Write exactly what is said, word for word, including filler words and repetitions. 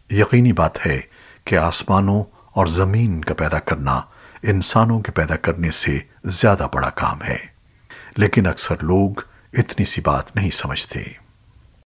यकीनी बात है कि आसमानों और जमीन का पैदा करना इंसानों के पैदा करने से ज्यादा बड़ा काम है, लेकिन अक्सर लोग इतनी सी बात नहीं समझते।